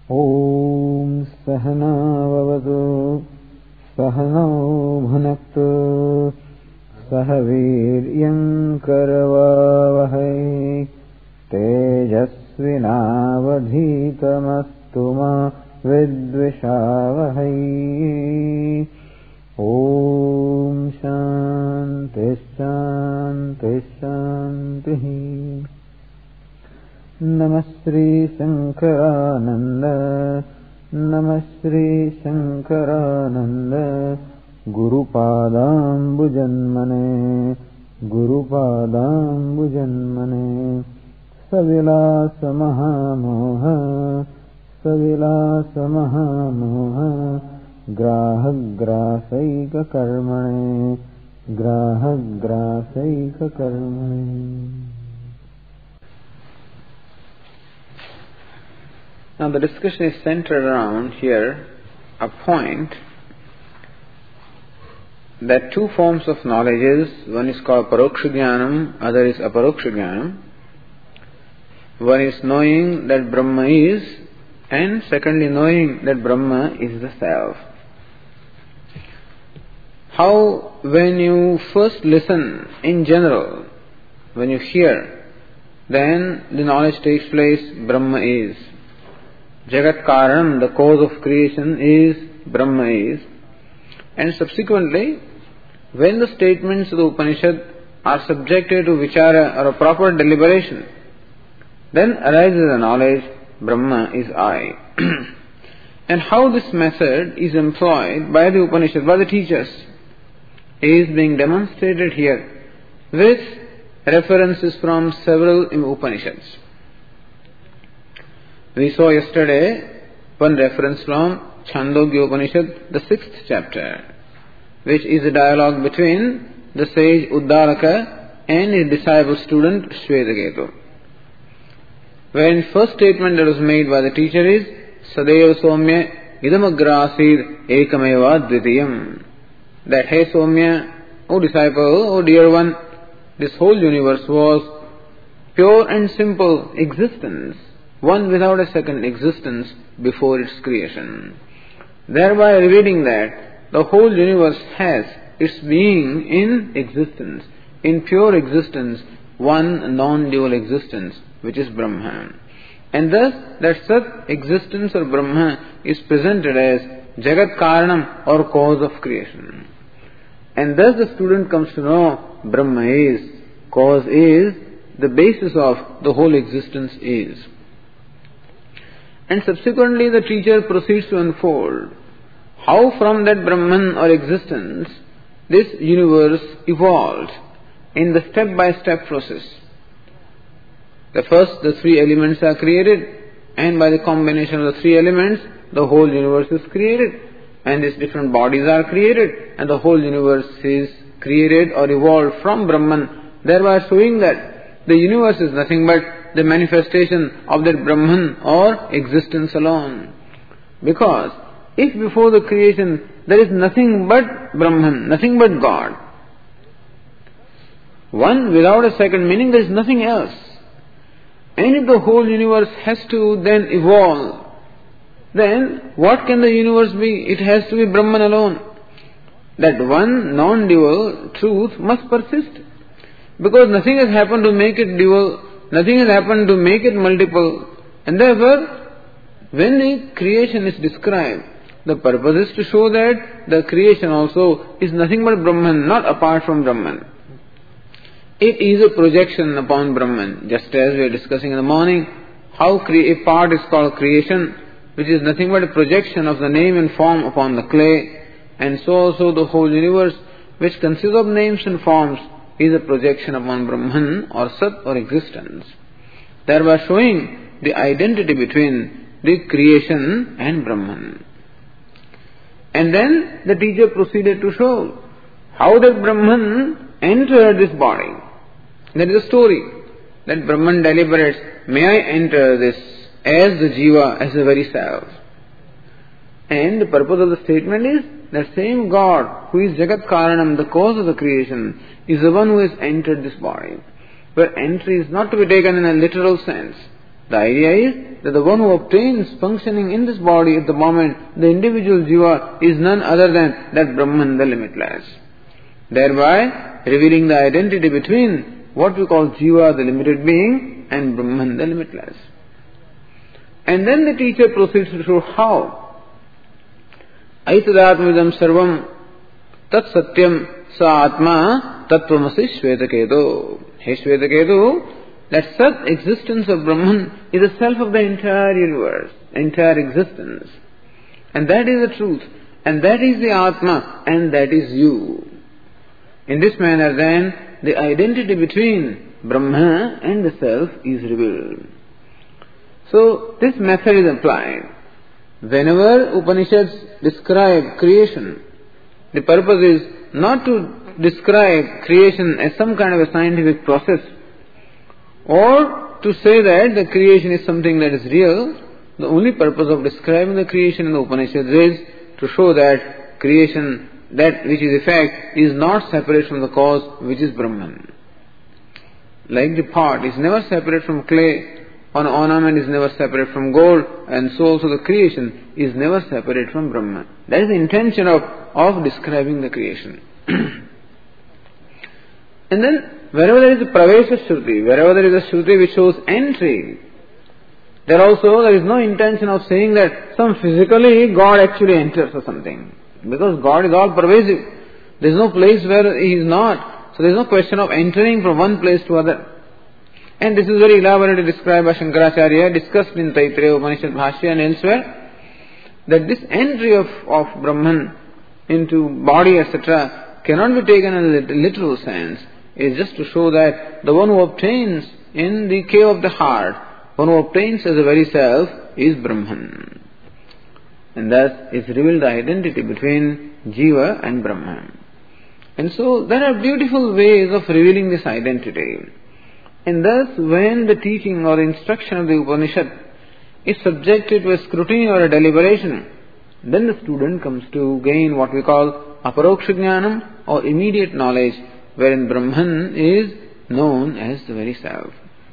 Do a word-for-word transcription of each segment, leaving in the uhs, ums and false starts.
ॐ सहनाववतु सहनौ भुनक्तु सह वीर्यं करवावहै तेजस्विनावधीतमस्तु मा विद्विषावहै। ॐ शान्ति शान्ति शान्तिः। नमः श्री शंकरानंद नमः Shri Shankaranand गुरुपादाम्बुजन्मने गुरुपादाम्बुजन्मने सविलास महामोह सविलास महामोह ग्राहग्रासैक कर्मणे ग्राहग्रासैक कर्मणे। Now the discussion is centered around here a point that two forms of knowledge is, one is called Paroksha Jnanam, other is Aparoksha Jnanam. One is knowing that Brahma is, and secondly knowing that Brahma is the Self. How when you first listen in general, when you hear, then the knowledge takes place, Brahma is. Jagat Karanam, the cause of creation is, Brahma is. And subsequently, when the statements of the Upanishad are subjected to vichara or a proper deliberation, then arises the knowledge, Brahma is I. And how this method is employed by the Upanishad, by the teachers, is being demonstrated here with references from several Upanishads. We saw yesterday one reference from Chandogya Upanishad, the sixth chapter, which is a dialogue between the sage Uddalaka and his disciple student Shvetaketu. Wherein first statement that was made by the teacher is Sadeva Somya Idamagrasid Ekameva Dvitiyam. That, hey Somya, O disciple, O dear one, this whole universe was pure and simple existence, one without a second existence before its creation. Thereby revealing that the whole universe has its being in existence, in pure existence, one non-dual existence, which is Brahman. And thus that such existence or Brahma is presented as Jagat Karanam or cause of creation. And thus the student comes to know Brahma is, cause is, the basis of the whole existence is. And subsequently the teacher proceeds to unfold how from that Brahman or existence this universe evolved in the step-by-step process. The first, the three elements are created, and by the combination of the three elements, the whole universe is created, and these different bodies are created, and the whole universe is created or evolved from Brahman, thereby showing that the universe is nothing but the manifestation of that Brahman or existence alone. Because if before the creation there is nothing but Brahman, nothing but God, one without a second, meaning there is nothing else, and if the whole universe has to then evolve, then what can the universe be? It has to be Brahman alone. That one non-dual truth must persist. Because nothing has happened to make it dual, nothing has happened to make it multiple. And therefore, when the creation is described, the purpose is to show that the creation also is nothing but Brahman, not apart from Brahman. It is a projection upon Brahman, just as we were discussing in the morning, how cre- a part is called creation, which is nothing but a projection of the name and form upon the clay, and so also the whole universe, which consists of names and forms, is a projection upon Brahman or Sat or existence, thereby showing the identity between the creation and Brahman. And then the teacher proceeded to show how that Brahman entered this body. That is a story, that Brahman deliberates, may I enter this as the Jiva, as the very self. And the purpose of the statement is that same God who is Jagat Karanam, the cause of the creation, is the one who has entered this body. Where entry is not to be taken in a literal sense, The idea is that the one who obtains functioning in this body at the moment, the individual jiva, is none other than that Brahman, the limitless. Thereby revealing the identity between what we call jiva, the limited being, and Brahman, the limitless. And then the teacher proceeds to show how. Aitadatmidam sarvam tat satyam sa atma tattvamasi Shvetaketu. Hey Shvetaketu, that such existence of Brahman is the self of the entire universe, entire existence. And that is the truth. And that is the Atma. And that is you. In this manner then, the identity between Brahma and the self is revealed. So, this method is applied. Whenever Upanishads describe creation, the purpose is not to describe creation as some kind of a scientific process, or to say that the creation is something that is real. The only purpose of describing the creation in the Upanishads is to show that creation, that which is effect, is not separate from the cause, which is Brahman. Like the pot is never separate from clay, an ornament is never separate from gold, and so also the creation is never separate from Brahman. That is the intention of, of describing the creation. And then, wherever there is a Pravesha Shruti, wherever there is a Shruti which shows entry, there also there is no intention of saying that some physically God actually enters or something. Because God is all pervasive. There is no place where He is not. So there is no question of entering from one place to other. And this is very elaborately described by Shankaracharya, discussed in Taittiriya Upanishad Bhashya and elsewhere, that this entry of, of Brahman into body, et cetera, cannot be taken in a literal sense. It is just to show that the one who obtains in the cave of the heart, one who obtains as a very self, is Brahman. And thus is revealed the identity between Jiva and Brahman. And so there are beautiful ways of revealing this identity. And thus when the teaching or instruction of the Upanishad is subjected to a scrutiny or a deliberation, then the student comes to gain what we call aparoksha jnanam, or immediate knowledge, wherein Brahman is known as the very self.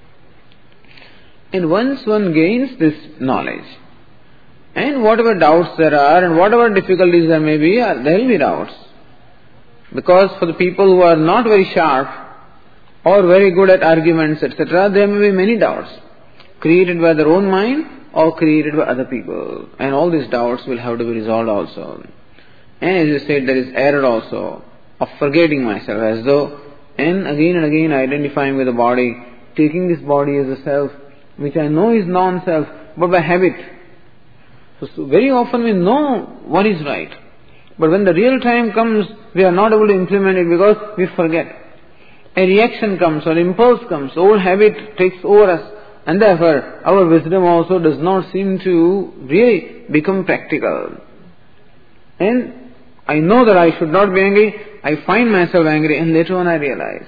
And once one gains this knowledge, and whatever doubts there are, and whatever difficulties there may be, there will be doubts. Because for the people who are not very sharp, or very good at arguments, et cetera, there may be many doubts, created by their own mind, or created by other people. And all these doubts will have to be resolved also. And as you said, there is error also, of forgetting myself, as though, and again and again identifying with the body, taking this body as a self, which I know is non-self, but by habit. So, so very often we know what is right, but when the real time comes, we are not able to implement it because we forget. A reaction comes, or impulse comes, old habit takes over us, and therefore our wisdom also does not seem to really become practical. And I know that I should not be angry, I find myself angry, and later on I realize.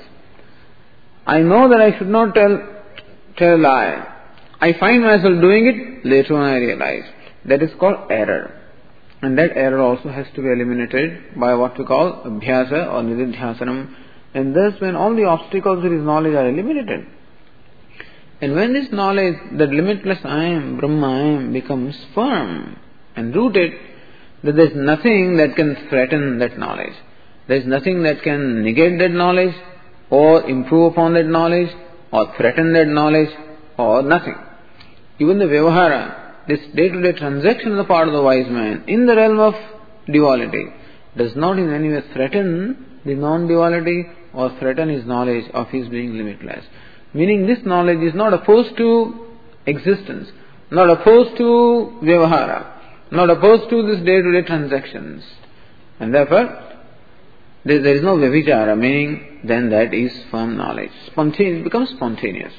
I know that I should not tell, tell a lie. I find myself doing it, later on I realize. That is called error. And that error also has to be eliminated by what we call abhyasa or nididhyasanam. And thus when all the obstacles to his knowledge are eliminated, and when this knowledge, that limitless I am, Brahma I am, becomes firm and rooted, that there is nothing that can threaten that knowledge. There is nothing that can negate that knowledge, or improve upon that knowledge, or threaten that knowledge, or nothing. Even the vyavahara, this day-to-day transaction on the part of the wise man in the realm of duality, does not in any way threaten the non-duality or threaten his knowledge of his being limitless. Meaning this knowledge is not opposed to existence, not opposed to vyavahara, not opposed to this day-to-day transactions. And therefore, there, there is no vyabhichara, meaning then that is firm knowledge. Spontaneous, it becomes spontaneous.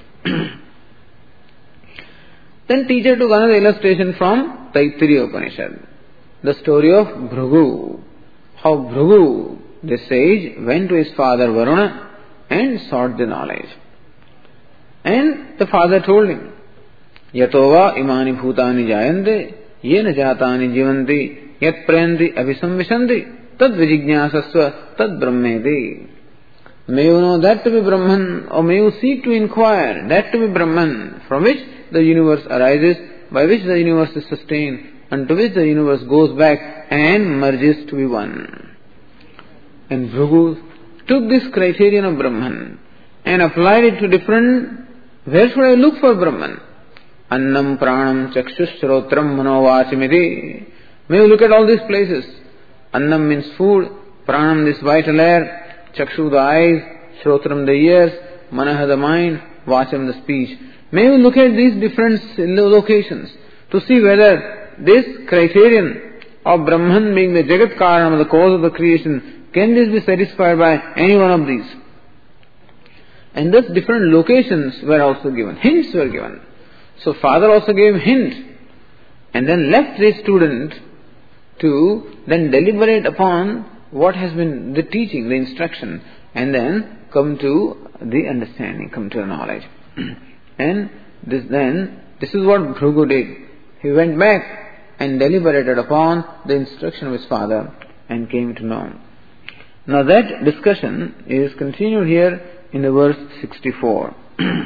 Then teacher took another illustration from Taittiriya Upanishad. The story of Bhrigu. How Bhrigu, the sage, went to his father Varuna and sought the knowledge. And the father told him, Yatova imani bhutani jayante, yena jatani jivanti, yat prayanti abhisamvishanti, tad vijijñāsasva, tad brahmeti. May you know that to be Brahman, or may you seek to inquire that to be Brahman, from which the universe arises, by which the universe is sustained, and to which the universe goes back and merges to be one. And Bhrigu took this criterion of Brahman and applied it to different, where should I look for Brahman? Annam, Pranam, Chakshus, Shrotram, Manovachimiti. May you look at all these places. Annam means food, Pranam this vital air, Chakshu the eyes, Shrotram the ears, Manaha the mind, Vacham the speech. May you look at these different locations to see whether this criterion of Brahman being the Jagat Karanam, the cause of the creation, can this be satisfied by any one of these? And thus different locations were also given, hints were given. So father also gave hint and then left the student to then deliberate upon what has been the teaching, the instruction, and then come to the understanding, come to the knowledge. And this then, this is what Bhrigu did. He went back and deliberated upon the instruction of his father and came to know. Now that discussion is continued here in the verse sixty-four.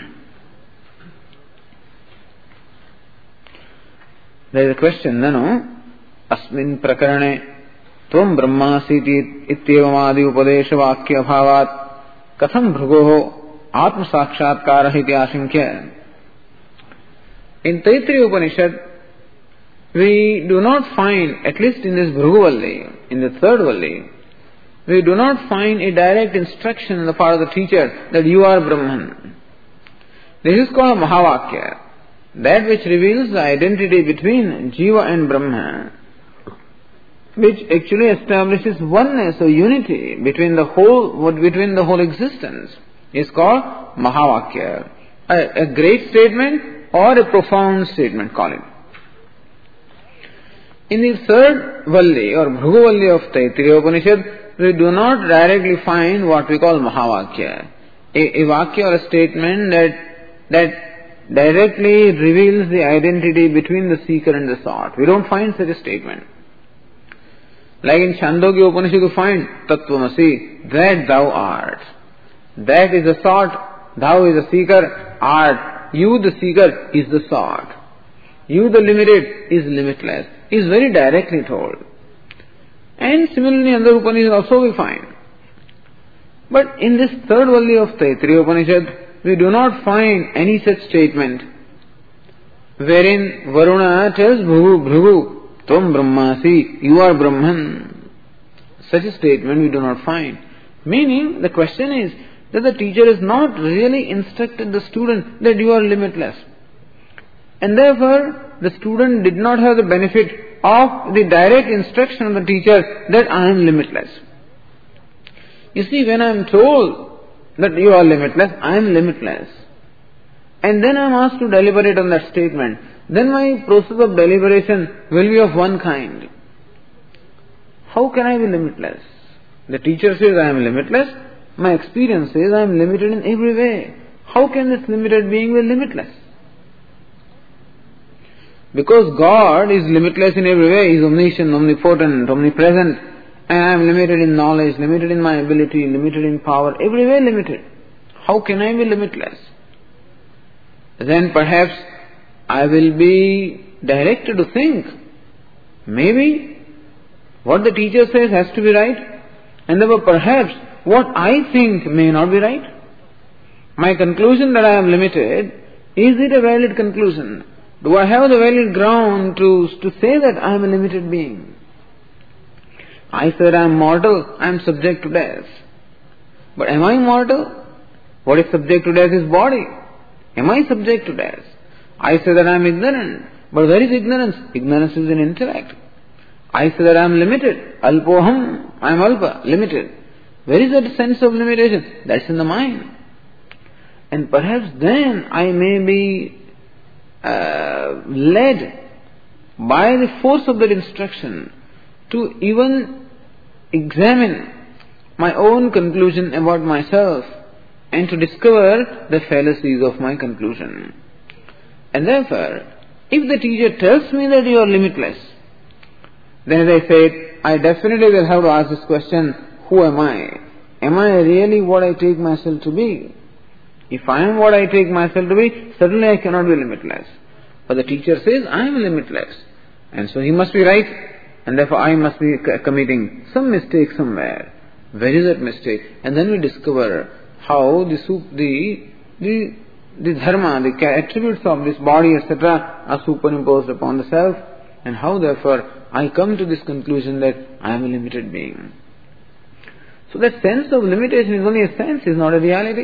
There is a question, Nano, Asmin Prakarane, Tvam Brahmasiti Ityevamadi Upadesha Vakya Bhavat, Katham Bhrigoho Atma Sakshatkara Iti Ashinkya. In Taittiriya Upanishad, we do not find, at least in this Bhrigu Valli, in the third Valli, we do not find a direct instruction on the part of the teacher that you are Brahman. This is called Mahavakya, that which reveals the identity between Jiva and Brahma, which actually establishes oneness or unity between the whole, between the whole existence, is called Mahavakya. A, a great statement or a profound statement, call it. In the third Valli or Bhrigu Valli of Taittiriya Upanishad, we do not directly find what we call Mahavakya, a, a Vakya or a statement that, that directly reveals the identity between the seeker and the sought. We don't find such a statement. Like in Chandogya Upanishad you find Tattvamasi, that thou art. That is the sought, thou is the seeker, art. You the seeker is the sought. You the limited is limitless. Is very directly told. And similarly in other Upanishads also we find. But in this third Valli of Taittiriya Upanishad, we do not find any such statement wherein Varuna tells Bhrigu, Bhrigu, Tvam Brahmasi, you are Brahman. Such a statement we do not find. Meaning, the question is that the teacher has not really instructed the student that you are limitless. And therefore, the student did not have the benefit of the direct instruction of the teacher that I am limitless. You see, when I am told that you are limitless, I am limitless. And then I am asked to deliberate on that statement. Then my process of deliberation will be of one kind. How can I be limitless? The teacher says I am limitless. My experience says I am limited in every way. How can this limited being be limitless? Because God is limitless in every way, He is omniscient, omnipotent, omnipresent, and I am limited in knowledge, limited in my ability, limited in power, every way limited. How can I be limitless? Then perhaps I will be directed to think, maybe what the teacher says has to be right, and therefore perhaps what I think may not be right. My conclusion that I am limited, is it a valid conclusion? Do I have the valid ground to, to say that I am a limited being? I said I am mortal, I am subject to death. But am I mortal? What is subject to death is body. Am I subject to death? I say that I am ignorant. But where is ignorance? Ignorance is in intellect. I say that I am limited. Alpoham, I am alpa, limited. Where is that sense of limitation? That's in the mind. And perhaps then I may be Uh, led by the force of that instruction to even examine my own conclusion about myself and to discover the fallacies of my conclusion. And therefore, if the teacher tells me that you are limitless, then as I said, I definitely will have to ask this question, who am I? Am I really what I take myself to be? If I am what I take myself to be, certainly I cannot be limitless. But the teacher says, I am limitless. And so he must be right. And therefore I must be committing some mistake somewhere. Where is that mistake? And then we discover how the, the, the, the dharma, the attributes of this body, et cetera are superimposed upon the self. And how therefore I come to this conclusion that I am a limited being. So that sense of limitation is only a sense, is not a reality.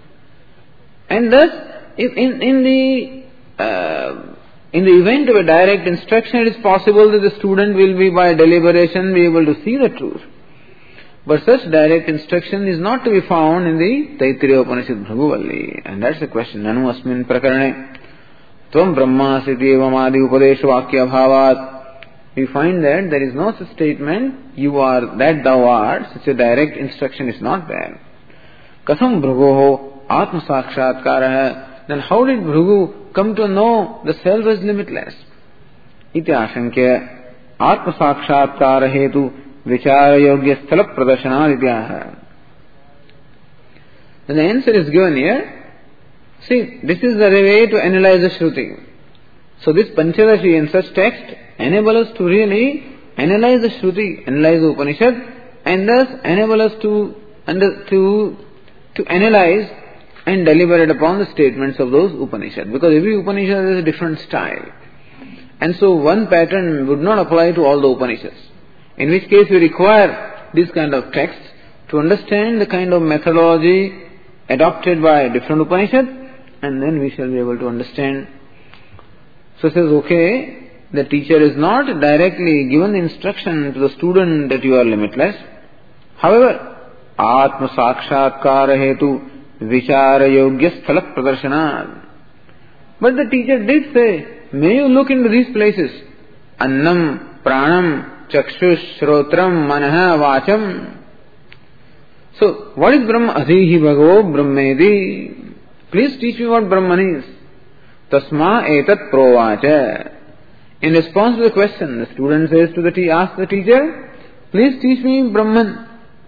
And thus, if in, in the uh, in the event of a direct instruction, it is possible that the student will be by deliberation be able to see the truth. But such direct instruction is not to be found in the Taittiriya Upanishad Bhrigu. And that's the question. Nanu asmin prakarane tvam brahmasiti evam adi upadesha vakya bhavat. We find that there is no such statement, you are that thou art, such a direct instruction is not there. Kasam Bhrigoho atma sakshatkara. Then how did Bhrigu come to know the self is limitless? Iti ashankya atma sakshatkara hetu vichara yogya sthala pradashanad idyaha. Then the answer is given here. See, this is the way to analyze the Shruti. So this Panchadashi and such text enable us to really analyze the Shruti, analyze the Upanishad, and thus enable us to, under, to, to analyze and deliberate upon the statements of those Upanishads. Because every Upanishad is a different style. And so one pattern would not apply to all the Upanishads. In which case we require this kind of text to understand the kind of methodology adopted by different Upanishads, and then we shall be able to understand. So it says, okay, the teacher is not directly given the instruction to the student that you are limitless. However, Atma Sakshatkara Hetu Vichara Yogya Sthala Pradarshana. But the teacher did say, may you look into these places. Annam, Pranam, Chakshush, Shrotram, Manaha, Vacham. So, what is Brahma? Adhihi Bhagavo Brahmedi. Please teach me what Brahman is. Tasma etat provacha. In response to the question, the student says to the te- asks the teacher, please teach me Brahman.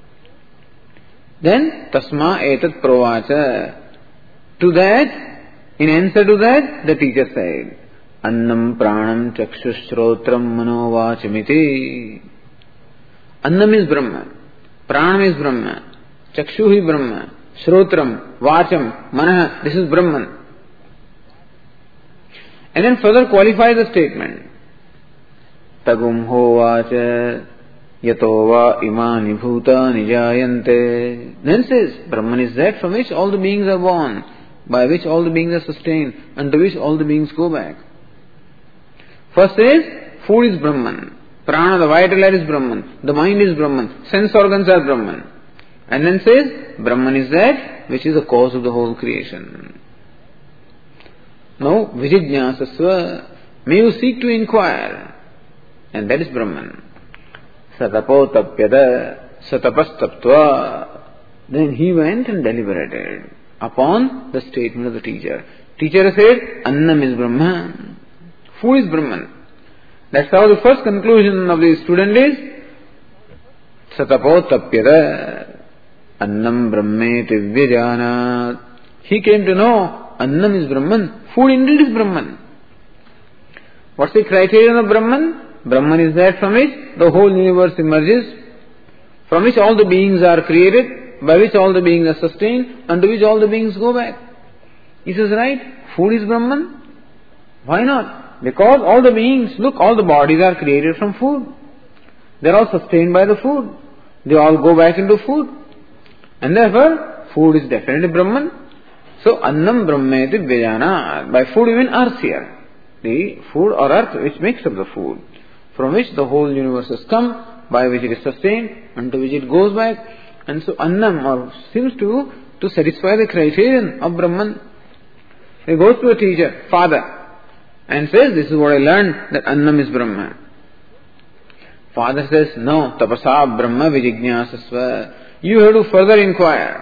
Then, tasma etat provacha. To that, in answer to that, the teacher said, Annam pranam chakshushrotram manovachamiti. Annam is Brahma. Pranam is Brahma. Chakshu is Brahma. Shrotram, Vacham, Manaha, this is Brahman. And then further qualify the statement. Tagum hovacha yatova imani bhutani jayante. Then says, Brahman is that from which all the beings are born, by which all the beings are sustained, and to which all the beings go back. First says, food is Brahman. Prana, the vital air is Brahman. The mind is Brahman. Sense organs are Brahman. And then says, Brahman is that which is the cause of the whole creation. Now, vijijñāsasva, may you seek to inquire. And that is Brahman. Satapo tapyada, satapastaptva. Then he went and deliberated upon the statement of the teacher. Teacher said, Annam is Brahman. Food is Brahman. That's how the first conclusion of the student is, Satapo tapyada, Annam brahmeti vyajanat. He came to know Annam is Brahman. Food indeed is Brahman. What's the criterion of Brahman? Brahman is that from which the whole universe emerges, from which all the beings are created, by which all the beings are sustained, and to which all the beings go back. He says, right, food is Brahman. Why not? Because all the beings, look, all the bodies are created from food. They are all sustained by the food. They all go back into food. And therefore, food is definitely Brahman. So, Annam Brahmeti Vyajana. By food you mean earth here. The food or earth which makes up the food, from which the whole universe has come, by which it is sustained, and to which it goes back. And so, Annam or seems to, to satisfy the criterion of Brahman. He goes to a teacher, father, and says, this is what I learned, that Annam is Brahman. Father says, no, tapasa brahma vijijñāsasva. You have to further inquire.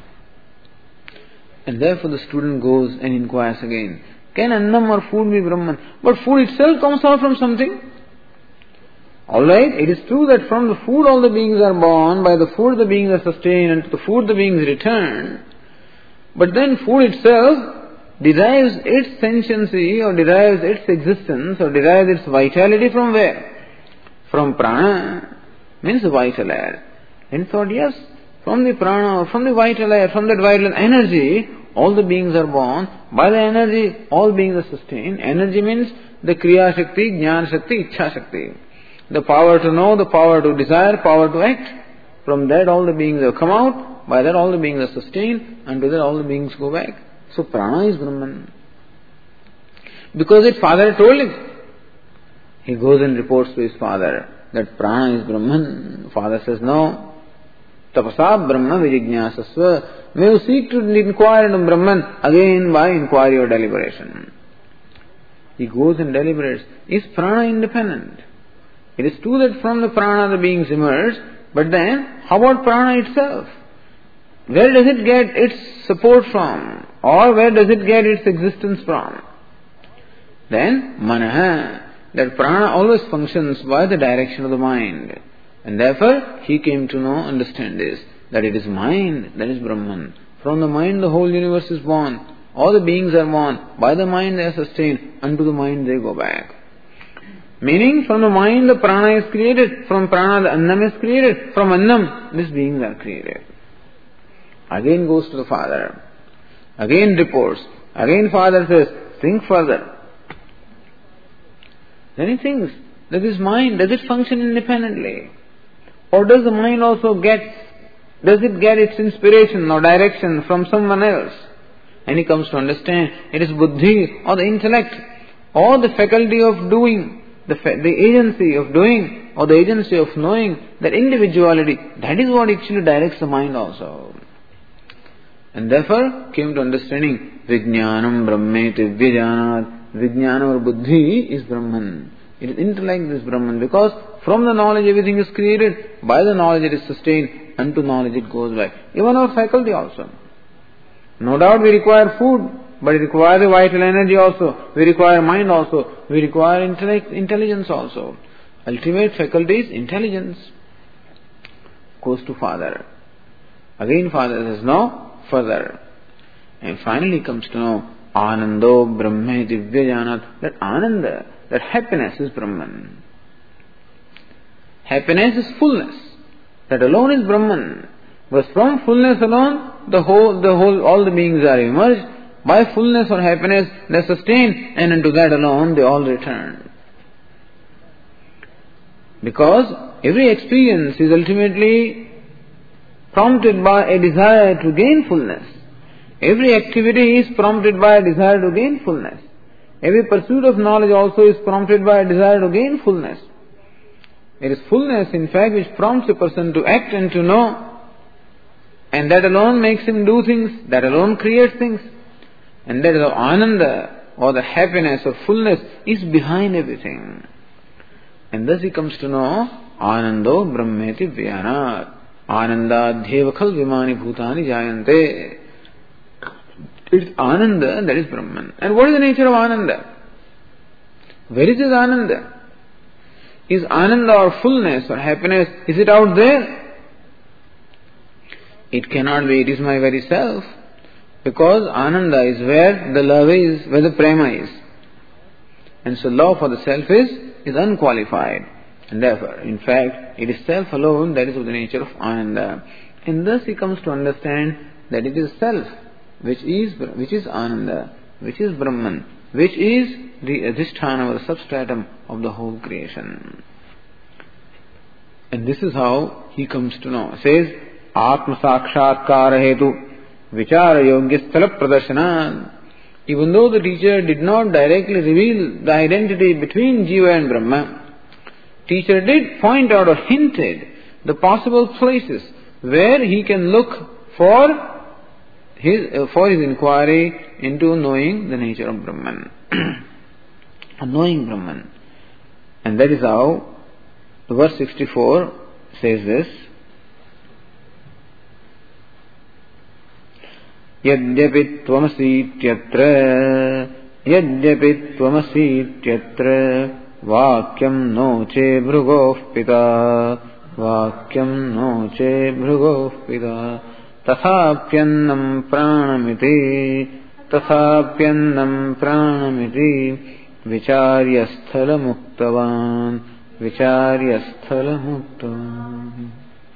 And therefore the student goes and inquires again. Can Annam or food be Brahman? But food itself comes out from something. Alright, it is true that from the food all the beings are born, by the food the beings are sustained, and to the food the beings return. But then food itself derives its sentiency or derives its existence or derives its vitality from where? From prana, means vital air. And thought, yes, from the prana, from the vital air, from that vital energy, all the beings are born. By the energy, all beings are sustained. Energy means the Kriya Shakti, Jnana Shakti, Ichha Shakti. The power to know, the power to desire, power to act. From that all the beings have come out. By that all the beings are sustained. And to that all the beings go back. So prana is Brahman. Because its father told him. He goes and reports to his father that prana is Brahman. Father says, no. Tapasa Brahma Vijijñāsasva. May you seek to inquire into Brahman again by inquiry or deliberation. He goes and deliberates. Is prana independent? It is true that from the prana the beings emerge, but then how about prana itself? Where does it get its support from? Or where does it get its existence from? Then manaha, that prana always functions by the direction of the mind. And therefore he came to know, understand this, that it is mind that is Brahman. From the mind the whole universe is born. All the beings are born. By the mind they are sustained. Unto the mind they go back. Meaning from the mind the prana is created. From prana the annam is created. From annam these beings are created. Again goes to the father. Again reports. Again father says, think further. Then he thinks that this mind, does it function independently? Or does the mind also get, does it get its inspiration or direction from someone else? And he comes to understand it is buddhi or the intellect or the faculty of doing, the, fa- the agency of doing or the agency of knowing, that individuality, that is what actually directs the mind also. And therefore came to understanding Vijnanam Brahmeti Vyajanat. Vijnana or buddhi is Brahman. It is intellect is Brahman, because from the knowledge everything is created, by the knowledge it is sustained, unto knowledge it goes back. Even our faculty also. No doubt we require food, but we require the vital energy also. We require mind also. We require intellect, intelligence also. Ultimate faculty is intelligence. Goes to father. Again father says, no, further. And finally comes to know, Anando Brahme Divyajanat, that Ananda, that happiness is Brahman. Happiness is fullness. That alone is Brahman. But from fullness alone, the whole, the whole, all the beings are emerged. By fullness or happiness, they are sustained, and into that alone they all return. Because every experience is ultimately prompted by a desire to gain fullness. Every activity is prompted by a desire to gain fullness. Every pursuit of knowledge also is prompted by a desire to gain fullness. It is fullness, in fact, which prompts a person to act and to know. And that alone makes him do things, that alone creates things. And that is how Ananda, or the happiness or fullness, is behind everything. And thus he comes to know, Anando Brahmeti Vyanat. Ananda Dhyevakal Vimani Bhutani Jayante. It's Ananda that is Brahman. And what is the nature of Ananda? Where is this Ananda? Is Ananda or fullness or happiness, is it out there? It cannot be. It is my very self. Because Ananda is where the love is, where the prema is. And so love for the self is, is unqualified. And therefore, in fact, it is self alone that is of the nature of Ananda. And thus he comes to understand that it is self which is which is Ananda, which is Brahman, which is the adhisthana or the substratum of the whole creation. And this is how he comes to know. It says, Atma Sakshatkara Hetu Vichara Yogya Sthala Pradarshana. Even though the teacher did not directly reveal the identity between Jiva and Brahma, teacher did point out or hinted the possible places where he can look for his uh, for his inquiry into knowing the nature of Brahman. Knowing Brahman. And that is how the verse sixty-four says this. Yadyapi tvamasityatra Yadyapi tvamasityatra Vakyam no che bhrugoh pita Vakyam no che bhrugoh pita तथाप्यन्नं प्राणमिति तथाप्यन्नं प्राणमिति विचार्य स्थलमुक्तवान् विचार्य स्थलमुक्तवान्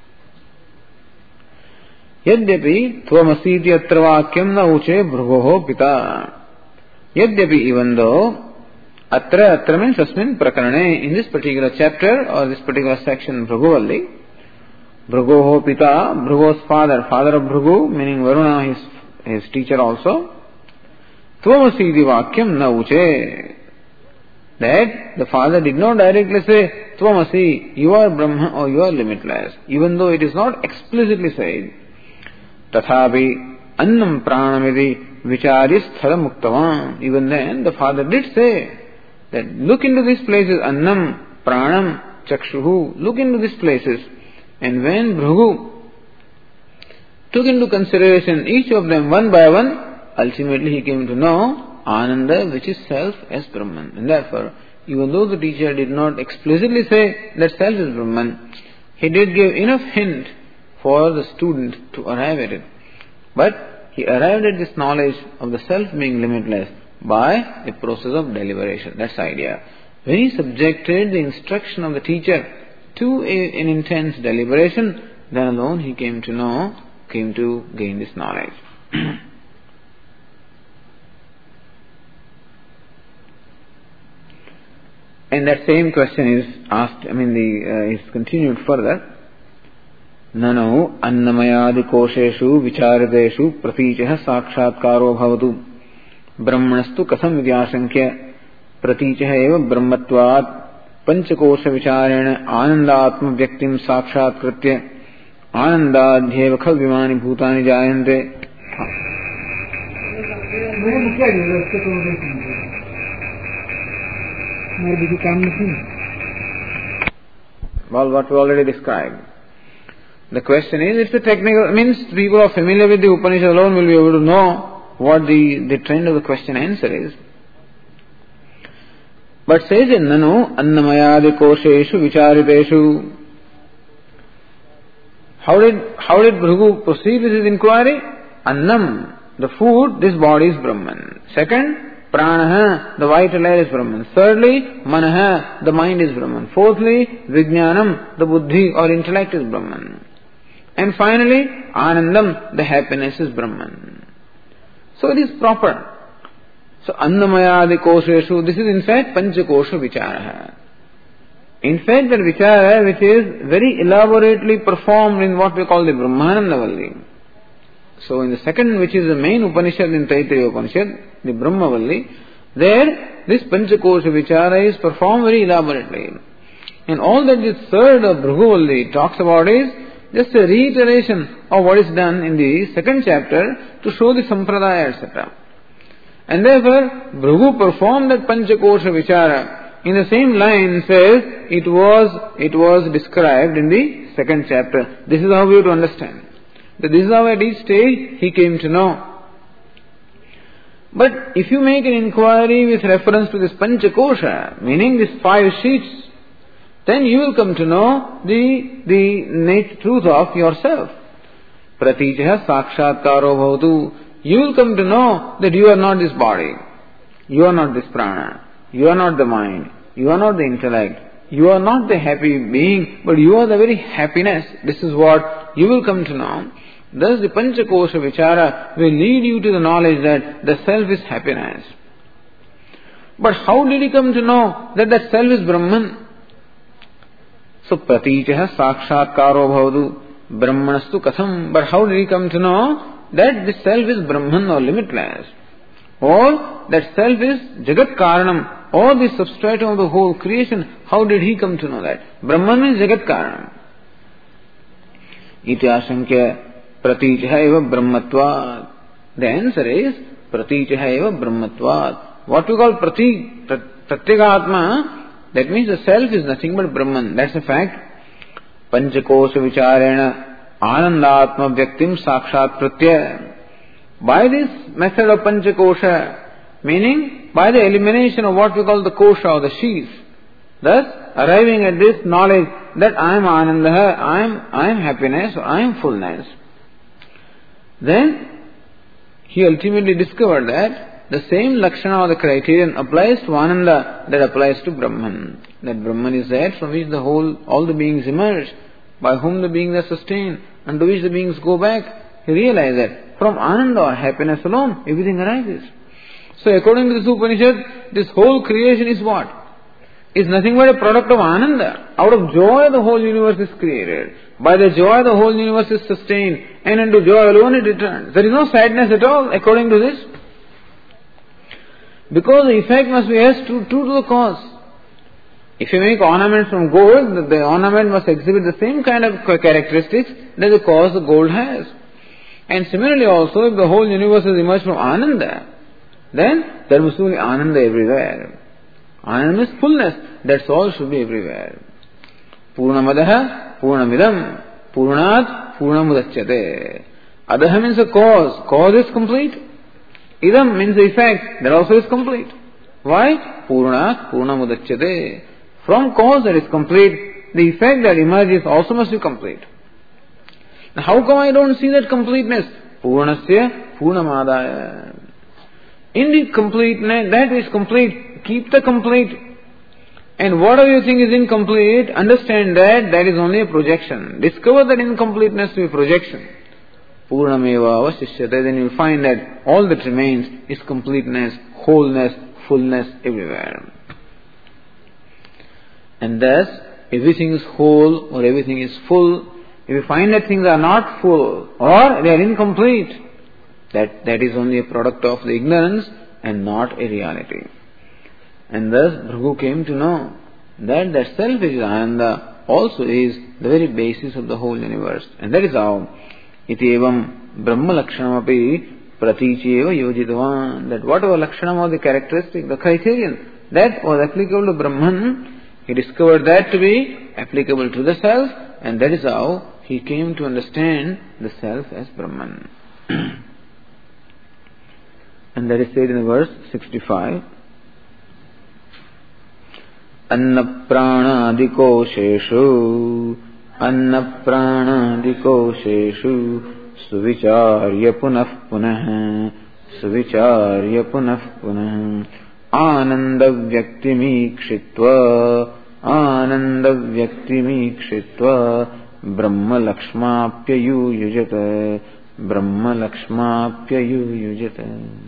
यद्यपि त्वमसीति अत्र वाक्यं न ऊचे भृगोः पिता यद्यपि even though atra atra means asmin prakarane in this particular chapter or this particular section Bhrigu Bhrigoho pita Bhrigo's father father of Bhrigu meaning Varuna his his teacher also Tvamasi vakyam na uche that the father did not directly say Tvamasi you are Brahma or you are limitless even though it is not explicitly said tathapi annam pranamidi vicharis thala muktavan even then the father did say that look into these places annam pranam chakshuhu look into these places and when Bhrigu took into consideration each of them one by one ultimately he came to know Ananda which is self as Brahman and therefore even though the teacher did not explicitly say that self is Brahman he did give enough hint for the student to arrive at it but he arrived at this knowledge of the self being limitless by a process of deliberation. That's the idea. When he subjected the instruction of the teacher to a, an intense deliberation, then alone he came to know, came to gain this knowledge. And that same question is asked, I mean, the uh, is continued further. Nano annamayadi kosheshu vicharideshu pratichah sakshatkaro bhavatu brahmanastu kasam vidyasankya pratichah eva brahmatvat panchakosha vicharena anandatma vyaktim sakshatkritya anandadhyeva khavimani bhutani jayante. Well, what we already described. The question is, it's a technical, means people are familiar with the Upanishad alone will be able to know what the, the trend of the question answer is. But says in Nanu, Annamayadi kosheshu vichariteshu. How did, how did Bhrigu proceed with his inquiry? Annam, the food, this body is Brahman. Second, Pranaha, the vital air is Brahman. Thirdly, Manaha, the mind is Brahman. Fourthly, Vijnanam, the buddhi or intellect is Brahman. And finally, Anandam, the happiness is Brahman. So it is proper. So, Annamayadi kosheshu, this is in fact Panchakosha vichara. In fact, that vichara which is very elaborately performed in what we call the Brahmananda Valli. So, in the second, which is the main Upanishad in Taittiriya Upanishad, the Brahma Valli, there this Panchakosha vichara is performed very elaborately. And all that this third of Bhrigu Valli talks about is just a reiteration of what is done in the second chapter to show the Sampradaya, et cetera. And therefore, Bhrigu performed that Panchakosha vichara in the same line says it was it was described in the second chapter. This is how we have to understand. That this is how at each stage he came to know. But if you make an inquiry with reference to this Panchakosha, meaning these five sheets, then you will come to know the the nature truth of yourself. Pratichah sakshatkaro bhavatu. You will come to know that you are not this body. You are not this prana. You are not the mind. You are not the intellect. You are not the happy being, but you are the very happiness. This is what you will come to know. Thus the Panchakosha vichara will lead you to the knowledge that the self is happiness. But how did he come to know that that self is Brahman? So, pratichah sakshatkaro bhavadu brahmanastu katham. But how did he come to know that the self is Brahman or limitless? Or that self is Jagat Karanam or the substratum of the whole creation? How did he come to know that? Brahman means Jagat Karanam. Iti asankya pratichah eva brahmatvat. The answer is pratichah eva brahmatvat. What we call prati, pratyekatma, that means the self is nothing but Brahman. That's a fact. Panchakosha vicharena anandatma vyaktim sakshat pratya. By this method of Panchakosha, meaning by the elimination of what we call the kosha or the sheath, thus arriving at this knowledge that I am Ananda, I am, I am happiness, or I am fullness. then he ultimately discovered that the same lakshana or the criterion applies to Ananda that applies to Brahman. That Brahman is that from which the whole, all the beings emerge, by whom the beings are sustained, and to which the beings go back. He realized that from Ananda or happiness alone, everything arises. So according to this Upanishad, this whole creation is what? Is nothing but a product of Ananda. Out of joy the whole universe is created. By the joy the whole universe is sustained, and unto joy alone it returns. There is no sadness at all according to this. Because the effect must be as true, true to the cause. If you make ornaments from gold, the ornament must exhibit the same kind of characteristics that the cause the gold has. And similarly also, if the whole universe has emerged from Ananda, then there must be Ananda everywhere. Ananda is fullness. That's all should be everywhere. Purnamadaha, Purnamidam, Purnat, Purnamudachyate. Adaha means a cause. Cause is complete. Idam means the effect. That also is complete. Why? Purnat, Purnamudachyate. From cause that is complete, the effect that emerges also must be complete. Now how come I don't see that completeness? Purnasya, Purnamadaya. In the completeness, that is complete, keep the complete. And whatever you think is incomplete, understand that that is only a projection. Discover that incompleteness to be projection. Purnameva avasishyate. Then you will find that all that remains is completeness, wholeness, fullness everywhere. And thus, everything is whole or everything is full. If you find that things are not full or they are incomplete, that, that is only a product of the ignorance and not a reality. And thus, Bhrigu came to know that that self which is Ananda also is the very basis of the whole universe. And that is how iti evam brahma lakshanamapi praticheva yojitavan. That whatever lakshanam or the characteristic, the criterion, that was applicable to Brahman, he discovered that to be applicable to the self, and that is how he came to understand the self as Brahman. And that is said in the verse sixty-five. Anna prana adikosheshu Anna prana adikosheshu Suvicharya punah punah Suvicharya punah punah Ananda vyaktimikshitva Ananda vyaktimikshitva Brahma lakshmapyayu yujata Brahma lakshmapyayu yujata.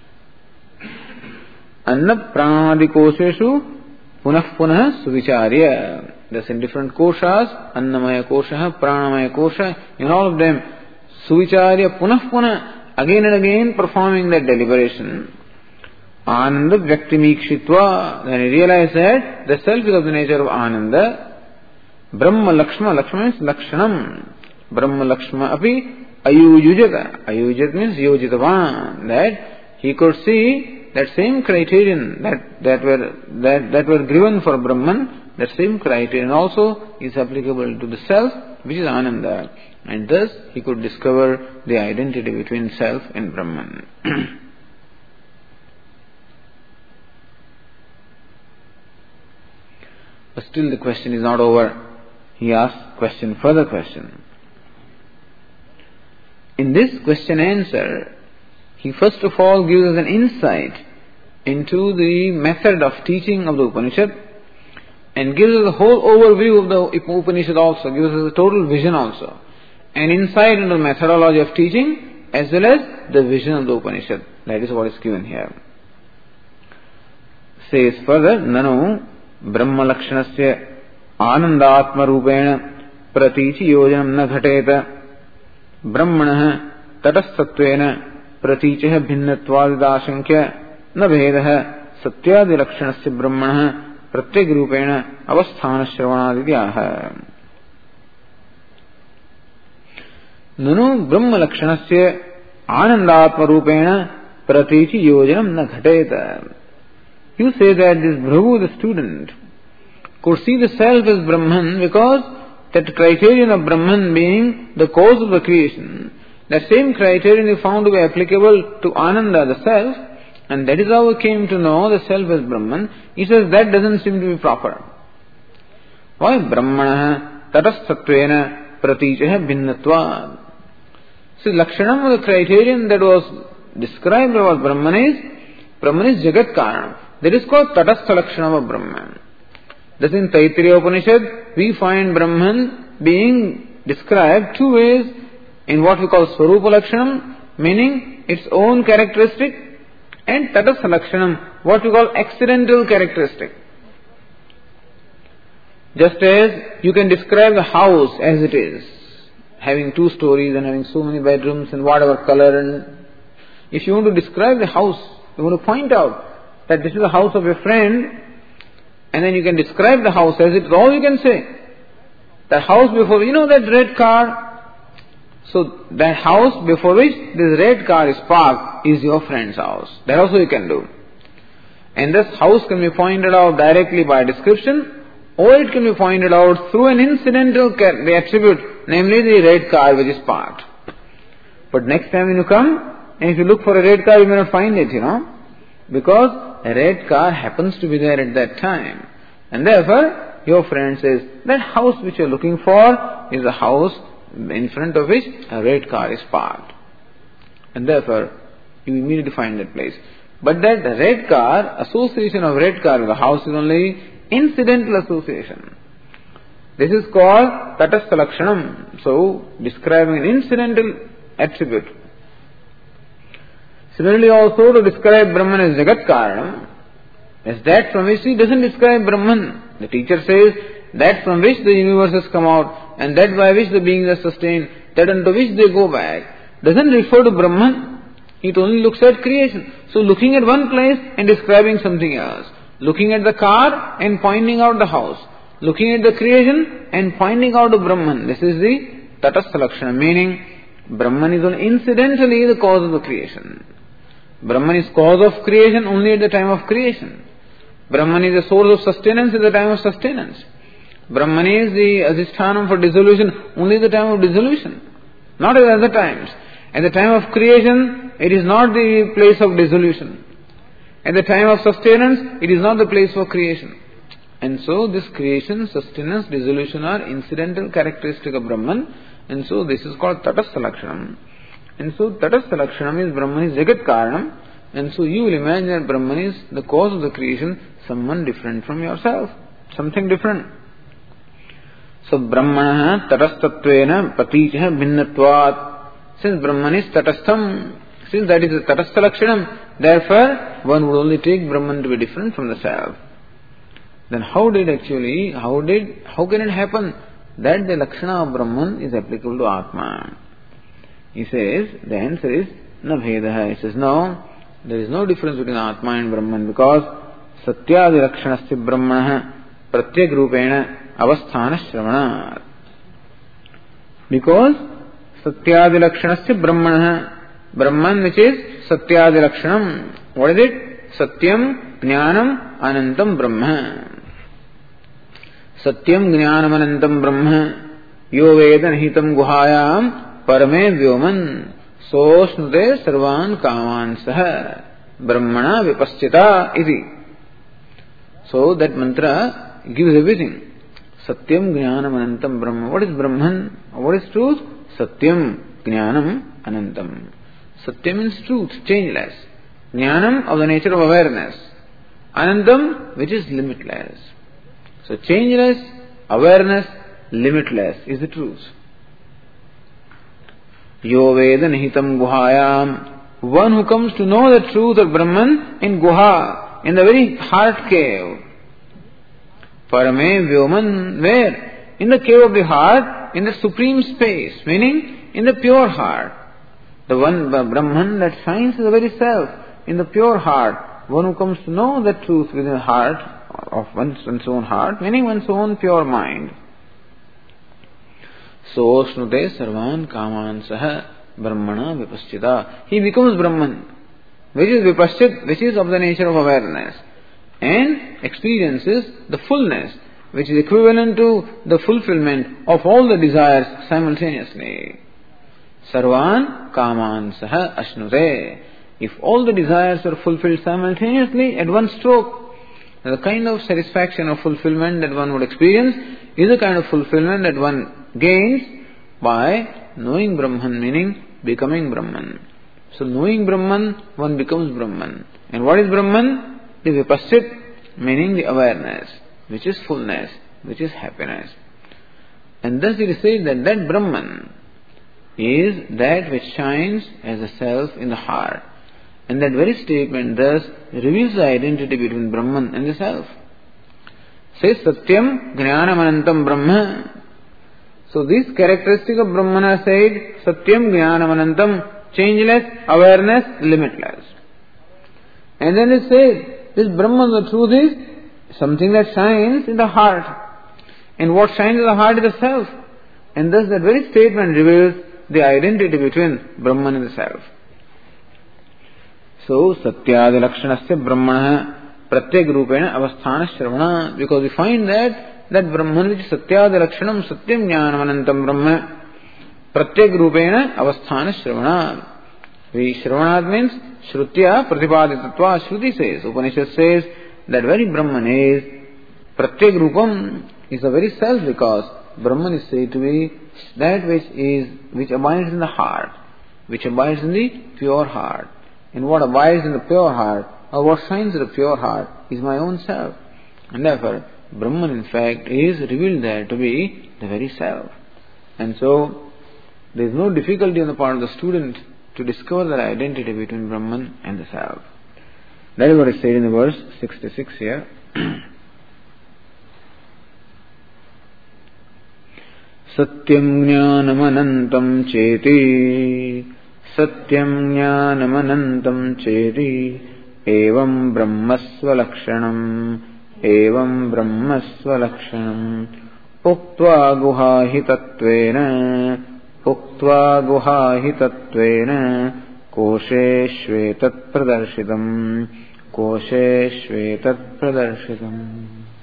Anna pranadikosheshu punah punah suvicharya. Thus in different koshas, Annamaya kosha, Pranamaya kosha, in all of them, suvicharya punah punah, again and again performing that deliberation. Ananda vyaktimikshitva. Then he realized that the self is of the nature of Ananda. Brahma lakshma, lakshma means lakshanam. Brahma lakshma api ayujata. Ayujata means yojitavan. That he could see that same criterion that, that were that, that were given for Brahman, that same criterion also is applicable to the self, which is Ananda. And thus he could discover the identity between self and Brahman. But still the question is not over. He asked question, further question. In this question answer, he first of all gives us an insight into the method of teaching of the Upanishad and gives us a whole overview of the Upanishad also, gives us a total vision also, an insight into the methodology of teaching as well as the vision of the Upanishad. That is what is given here. Says further, Nanu Brahma lakshanasya Anandatma rupena pratichi yojanam na ghateta Brahmanah tatasatvena pratichah bhinnatvad न भेदः सत्यादि लक्षणस्य ब्रह्मणः प्रत्येक रूपेण अवस्थान श्रवणादित्याह. ननु ब्रह्म लक्षणस्य आनंदात्म रूपेण प्रतीचि योजनम न घटेत. You say that this Bhrigu, the student, could see the self as Brahman because that criterion of Brahman being the cause of the creation, that same criterion is found to be applicable to Ananda, the self, and that is how he came to know the self as Brahman. He says that doesn't seem to be proper. Why? Brahmanah tatasatvena pratichah bhinnatvad. So Lakshanam, the criterion that was described about Brahman is, Brahman is Jagat Karanam. That is called Tatastha Lakshanam of Brahman. Thus in Taittiriya Upanishad, we find Brahman being described two ways, in what we call Swarupa Lakshanam, meaning its own characteristic, and Tatastha Lakshanam, what we call accidental characteristic. Just as you can describe the house as it is, having two stories and having so many bedrooms and whatever color, and if you want to describe the house, you want to point out that this is the house of a friend, and then you can describe the house as it is, all you can say. The house before, you know that red car? So that house before which this red car is parked is your friend's house. That also you can do. And this house can be pointed out directly by description, or it can be pointed out through an incidental the attribute, namely the red car which is parked. But next time when you come, and if you look for a red car, you may not find it, you know, because a red car happens to be there at that time. And therefore, your friend says, that house which you are looking for is a house in front of which a red car is parked. And therefore, you immediately find that place. But that red car, association of red car with the house is only incidental association. This is called Tatastha Lakshanam. So, describing an incidental attribute. Similarly also to describe Brahman as Jagat Karanam, as that from which he doesn't describe Brahman. The teacher says, that from which the universes come out, and that by which the beings are sustained, that unto which they go back, doesn't refer to Brahman. It only looks at creation. So looking at one place and describing something else. Looking at the car and pointing out the house. Looking at the creation and pointing out the Brahman. This is the Tatastha Lakshana, meaning Brahman is only incidentally the cause of the creation. Brahman is cause of creation only at the time of creation. Brahman is the source of sustenance at the time of sustenance. Brahman is the adhisthanam for dissolution only at the time of dissolution, not at other times. At the time of creation, it is not the place of dissolution. At the time of sustenance, it is not the place for creation. And so this creation, sustenance, dissolution are incidental characteristic of Brahman, and so this is called Tatastha Lakshanam. And so Tatastha Lakshanam is Brahman is Jagat Karanam, and so you will imagine that Brahman is the cause of the creation, someone different from yourself, something different. So Brahmana Tatastatvena Patichah Bhinnatvat. Since Brahman is Tatastham, since that is the Tatastha Lakshanam, therefore one would only take Brahman to be different from the self. Then how did actually, how did, how can it happen that the Lakshana of Brahman is applicable to Atma? He says, the answer is, na bhedaha. He says, no, there is no difference between Atma and Brahman, because Satyadi Lakshanasya Brahmana Pratyag Rupena Avasthana Shravanat. Because Satyadi Lakshanasya Brahmana, Brahman which is Satyadi Lakshanam. What is it? Satyam Jnanam Anantam Brahma. Satyam Jnanam Anantam Brahma. Yo Veda Nahitam Guhayam Parame Vyoman Sosnute Sarvan Kaman Saha Brahmana Vipaschita Iti. So that mantra gives everything. Satyam Jnanam Anantam Brahma. What is Brahman? What is truth? Satyam Jnanam Anantam. Satyam means truth, changeless. Jnanam of the nature of awareness. Anantam, which is limitless. So changeless, awareness, limitless is the truth. Yo Veda Nihitam Guhayam. One who comes to know the truth of Brahman in Guha, in the very heart cave. Parame Vyoman, where? In the cave of the heart, in the supreme space, meaning in the pure heart. The one Brahman that shines is the very self, in the pure heart. One who comes to know the truth within the heart of one's, one's own heart, meaning one's own pure mind. So snute sarvan kaman saha brahmana vipaschita. He becomes Brahman, which is vipaschit, which is of the nature of awareness, and experiences the fullness, which is equivalent to the fulfillment of all the desires simultaneously. Sarvan kaman saha ashnute. If all the desires are fulfilled simultaneously at one stroke, the kind of satisfaction or fulfillment that one would experience is the kind of fulfillment that one gains by knowing Brahman, meaning becoming Brahman. So knowing Brahman, one becomes Brahman. And what is Brahman? The Vipassit, meaning the awareness, which is fullness, which is happiness. And thus it is said that that Brahman is that which shines as a self in the heart. And that very statement thus reveals the identity between Brahman and the self. Says Satyam Jnanamanantam Brahma. So this characteristic of Brahman are said Satyam Jnanamanantam, changeless, awareness, limitless. And then it says this Brahman, the truth is something that shines in the heart. And what shines in the heart is the self. And thus that very statement reveals the identity between Brahman and the self. So, Satyadi Lakshanasya Brahmana Pratyek Rupena Avasthana Shravana. Because we find that that Brahman which is Satyadi Lakshanam Satyam Jnanamanantam Brahma Pratyek Rupena Avasthana Shravana. The Shravanat means Shrutya Pratipaditatva. Shruti says, Upanishad says that very Brahman is Pratyek Rupam, is the very self, because Brahman is said to be that which is which abides in the heart, which abides in the pure heart. And what abides in the pure heart, or what shines in the pure heart, is my own self. And therefore, Brahman in fact is revealed there to be the very self. And so, there is no difficulty on the part of the student to discover the identity between Brahman and the self. That is what is said in the verse sixty-six here. Satyam jnanamanantam cheti Satyam jnanamanantam cheti Evam brahmasva lakshanam Evam brahmasva lakshanam Uktva guhahi tattvena Uktva guhahi tattvena Koshe shvetat pradarshidam Koshe shvetat pradarshidam.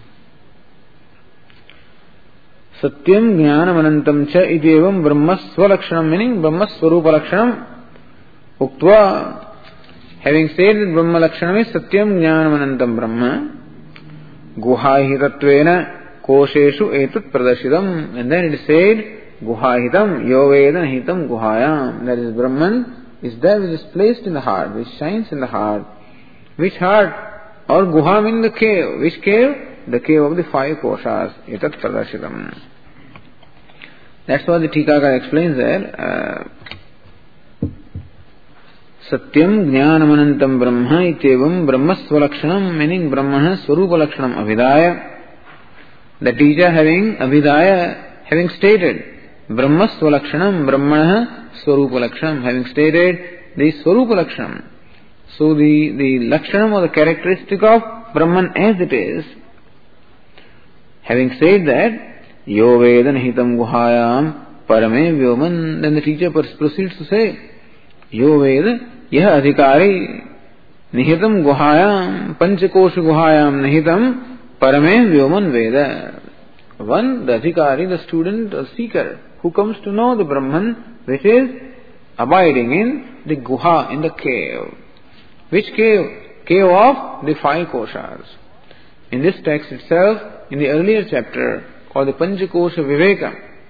Satyam jnanamanantam cha idyevam brahmasva lakshanam, meaning brahmasvarupa lakshanam. Uktva, having said that brahma lakshanam is satyam jnanamanantam brahma, guhahi tattvena kosheshu etat pradarshidam. And then it is said, guhahitam yo veda nahitam guhayam. That is, Brahman is that which is placed in the heart, which shines in the heart. Which heart? Or guha meaning the cave. Which cave? The cave of the five koshas. Etat pradarshidam. That's what the Tikakar explains there. Uh, Satyam jnanamanantam brahma ityevam brahmasva lakshanam, meaning brahmana swarupa lakshanam abhidaya. The teacher having abhidaya, having stated brahmasva lakshanam, brahmana swarupa lakshanam, having stated the swarupa lakshanam. So the, the lakshanam or the characteristic of Brahman as it is, having said that, Yo Veda Nahitam Guhayam Parame Vyoman, then the teacher proceeds to say, Yo Veda Yah Adhikari Nihitam Guhayam Panchakosha Guhayam Nahitam Parame Vyoman Veda. One, the Adhikari, the student or seeker, who comes to know the Brahman which is abiding in the Guha, in the cave. Which cave? Cave of the five koshas. In this text itself, in the earlier chapter, called the Panchakosha Viveka,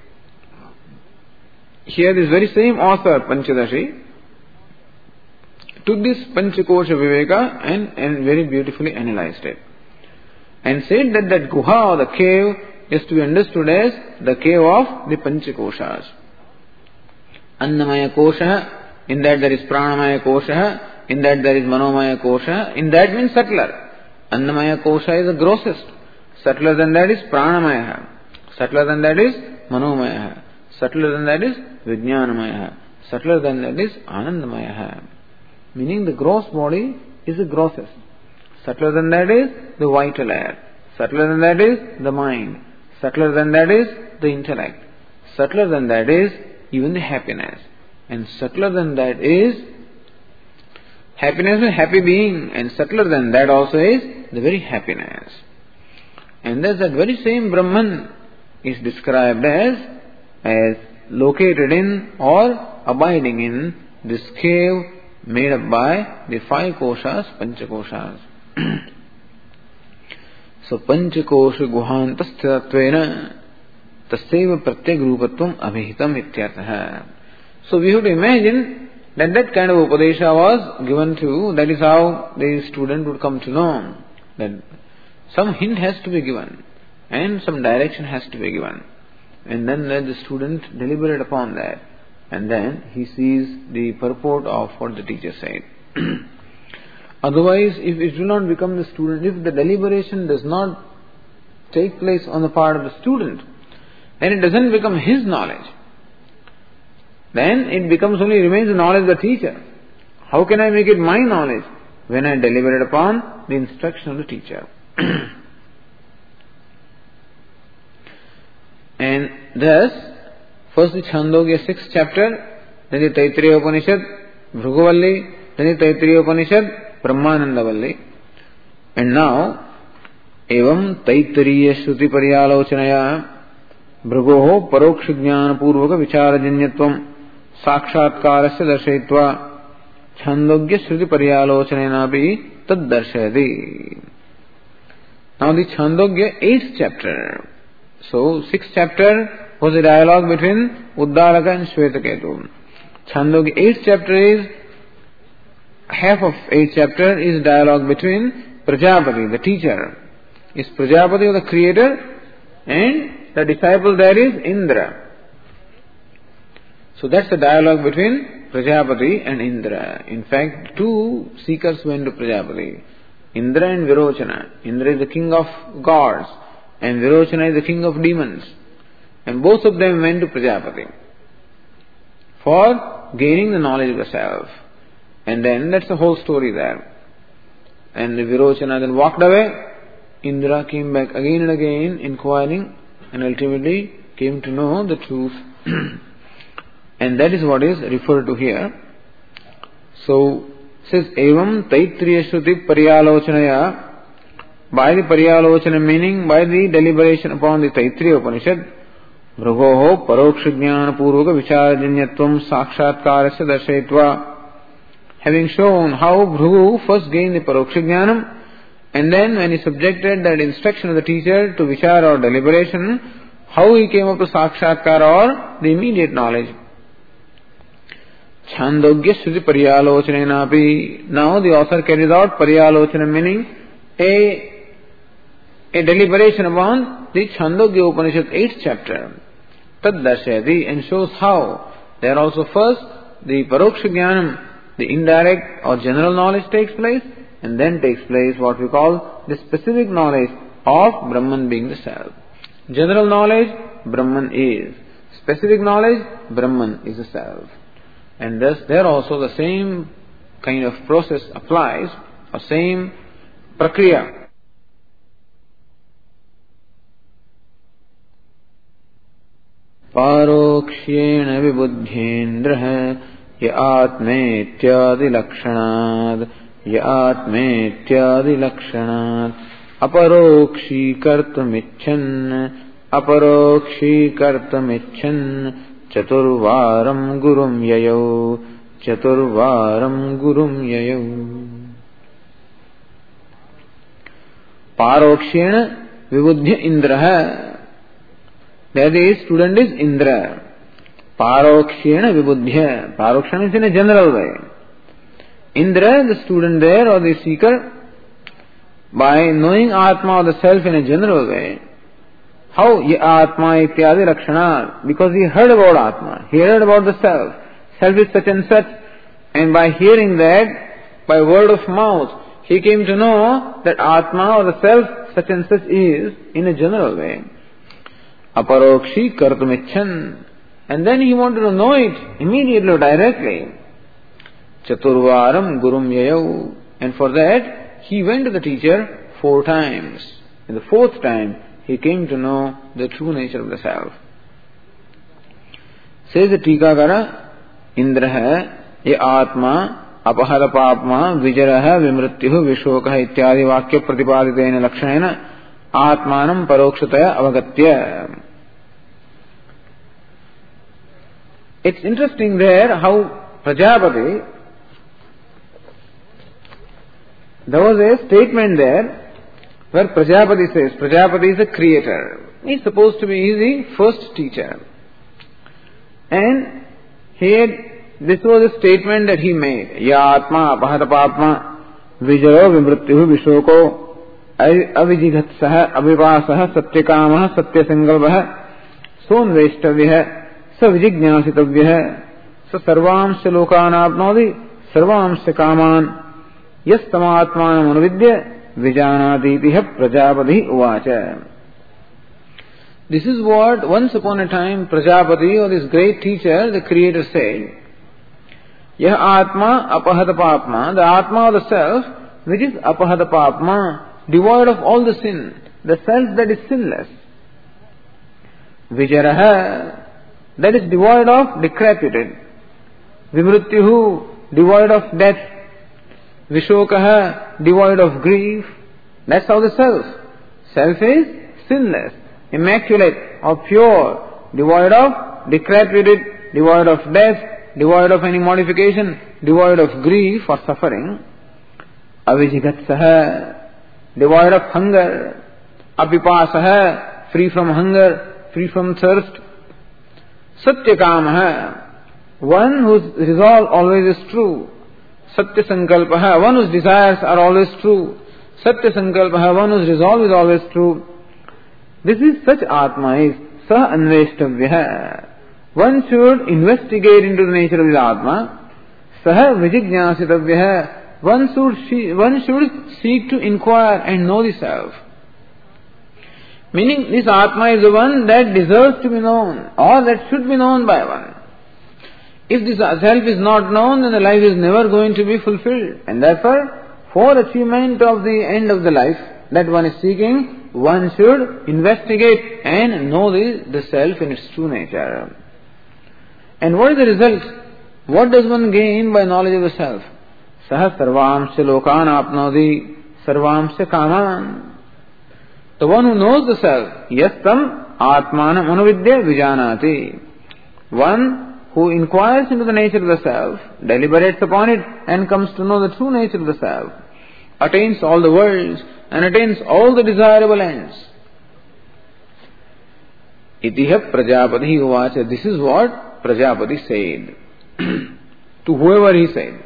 here this very same author, Panchadashi, took this Panchakosha Viveka and, and very beautifully analyzed it. And said that that Guha or the cave is to be understood as the cave of the Panchakoshas. Annamaya Kosha, in that there is Pranamaya Kosha, in that there is Manomaya Kosha, in that means subtler. Annamaya Kosha is the grossest. Subtler than that is Pranamaya. Subtler than that is Manomaya. Subtler than that is Vijnanamaya. Subtler than that is Anandamaya. Meaning the gross body is the grossest. Subtler than that is the vital air. Subtler than that is the mind. Subtler than that is the intellect. Subtler than that is even the happiness. And subtler than that is happiness and happy being. And subtler than that also is the very happiness. And thus that very same Brahman is described as, as located in or abiding in this cave made up by the five koshas, panchakoshas. So panchakosha guhantasthitatvena tasyeva pratyag rupatvam abhihitam ityartha. So we have to imagine that that kind of Upadesha was given to, that is how the student would come to know that some hint has to be given and some direction has to be given. And then let the student deliberate upon that. And then he sees the purport of what the teacher said. Otherwise, if it will not become the student, if the deliberation does not take place on the part of the student, then it doesn't become his knowledge. Then it becomes only remains the knowledge of the teacher. How can I make it my knowledge? When I deliberate upon the instruction of the teacher. And thus, first the Chandogya sixth chapter, then the Taittiriya Upanishad, Bhruguvalli, then the Taittiriya Upanishad, Brahmanandavalli. And now, evam Taittiriya Shruti Paryalochanaya Bhrugoho Paroksh Jnana Purvaka Vicharajanyatvam Sakshatkarasya Darshayitva Chandogya Shruti Paryalochanayanapi Tad Darshayati. Now the Chandogya eighth chapter. So, sixth chapter was a dialogue between Uddalaka and Shvetaketu. Chandogya eighth chapter is, half of eighth chapter is dialogue between Prajapati, the teacher. Is Prajapati the creator and the disciple there is Indra. So that's the dialogue between Prajapati and Indra. In fact, two seekers went to Prajapati. Indra and Virochana. Indra is the king of gods and Virochana is the king of demons. And both of them went to Prajapati for gaining the knowledge of the self. And then that's the whole story there. And the Virochana then walked away. Indra came back again and again inquiring and ultimately came to know the truth. And that is what is referred to here. So, it says, Evam Taittiriya Shruti Paryalochanaya. By the Paryalochana meaning, by the deliberation upon the Taittiriya Upanishad, Bhrugoho Paroksha Jnana Purvaka Vicharajanyatvam Sakshatkarasya Darshayitva. Having shown how Bhrugu first gained the Paroksha Jnanam, and then when he subjected that instruction of the teacher to Vichara or deliberation, how he came up to Sakshatkara or the immediate knowledge. Chandogya Shruti Paryalochanapi. Now the author carries out Paryalochana meaning a a deliberation upon the Chandogya Upanishad eighth chapter. Tad Darshayati, and shows how there also first the Paroksha Jnanam, the indirect or general knowledge takes place, and then takes place what we call the specific knowledge of Brahman being the self. General knowledge, Brahman is. Specific knowledge, Brahman is the self. And thus there also the same kind of process applies, or same prakriya. Parokshyen vibudhyendra ya atmetyadi lakshanad ya atmetyadi lakshanad aparokshi kartamicchan aparokshi kartamicchan chaturvaram gurum yayau chaturvaram gurum yayau. Parokshena vibudhya indraha. That is, student is Indra. Parokshena vibudhya. Parokshena is in a general way. Indra, the student there or the seeker, by knowing Atma or the self in a general way. How? Ye Atma ityadi lakshana. Because he heard about Atma. He heard about the self. Self is such and such. And by hearing that, by word of mouth, he came to know that Atma or the self such and such is in a general way. Aparokshi kartumichan. And then he wanted to know it immediately or directly. Chaturvaram gurum yayau. And for that, he went to the teacher four times. In the fourth time, he came to know the true nature of the self. Says the Tikakara, Indraha, ye Atma, Apahara Papma, Vijaraha, Vimrityuhu, Vishokaha, Ityadi Vakya Pratipaditena Lakshanena, Atmanam Parokshataya Avagatya. It's interesting there how Prajapati, there was a statement there where Prajapati says, Prajapati is a creator. He's supposed to be the first teacher. And he had, this was a statement that he made. Ya atma apahatapatma vijayo vimrityu vishoko avijigatsaha avivasaha satyakamaha satyasangalvaha sonveshtavyah savijignyasitavyah sa sarvamsya lokanapnodi sarvamsya kaman yastamatmanam anuvidya vijanaditiha prajapati uvacha. This is what once upon a time Prajapati, or this great teacher, the Creator, said. Yah Atma apahatapatma, the Atma of the self, which is apahatapatma, devoid of all the sin, the self that is sinless. Vijaraha, that is devoid of decrepitude. Vimrityuhu, devoid of death. Vishokaha, devoid of grief. That's how the self. Self is sinless, immaculate or pure, devoid of decrepitude, devoid of death, devoid of any modification, devoid of grief or suffering. Avijigatsaha, devoid of hunger. Apipasaha, free from hunger, free from thirst. Satyakamaha, one whose resolve always is true. Satyasankalpaha, one whose desires are always true. Satyasankalpaha, one whose resolve is always true. This is such Atma is Sah Anveshtavyaha. One should investigate into the nature of the Atma. Sah Vijignyasitavyaha. One should, one should seek to inquire and know the self. Meaning, this Atma is the one that deserves to be known, or that should be known by one. If this self is not known, then the life is never going to be fulfilled. And therefore, for achievement of the end of the life that one is seeking, one should investigate and know the, the self in its true nature. And what is the result? What does one gain by knowledge of the self? Saha sarvamsya lokan apnodi sarvamsya kaman. The one who knows the self, yastam atmanam anuvidya vijanati. One who inquires into the nature of the self, deliberates upon it, and comes to know the true nature of the self, attains all the worlds and attains all the desirable ends. Itiha Prajapati uvacha. This is what Prajapati said to whoever he said.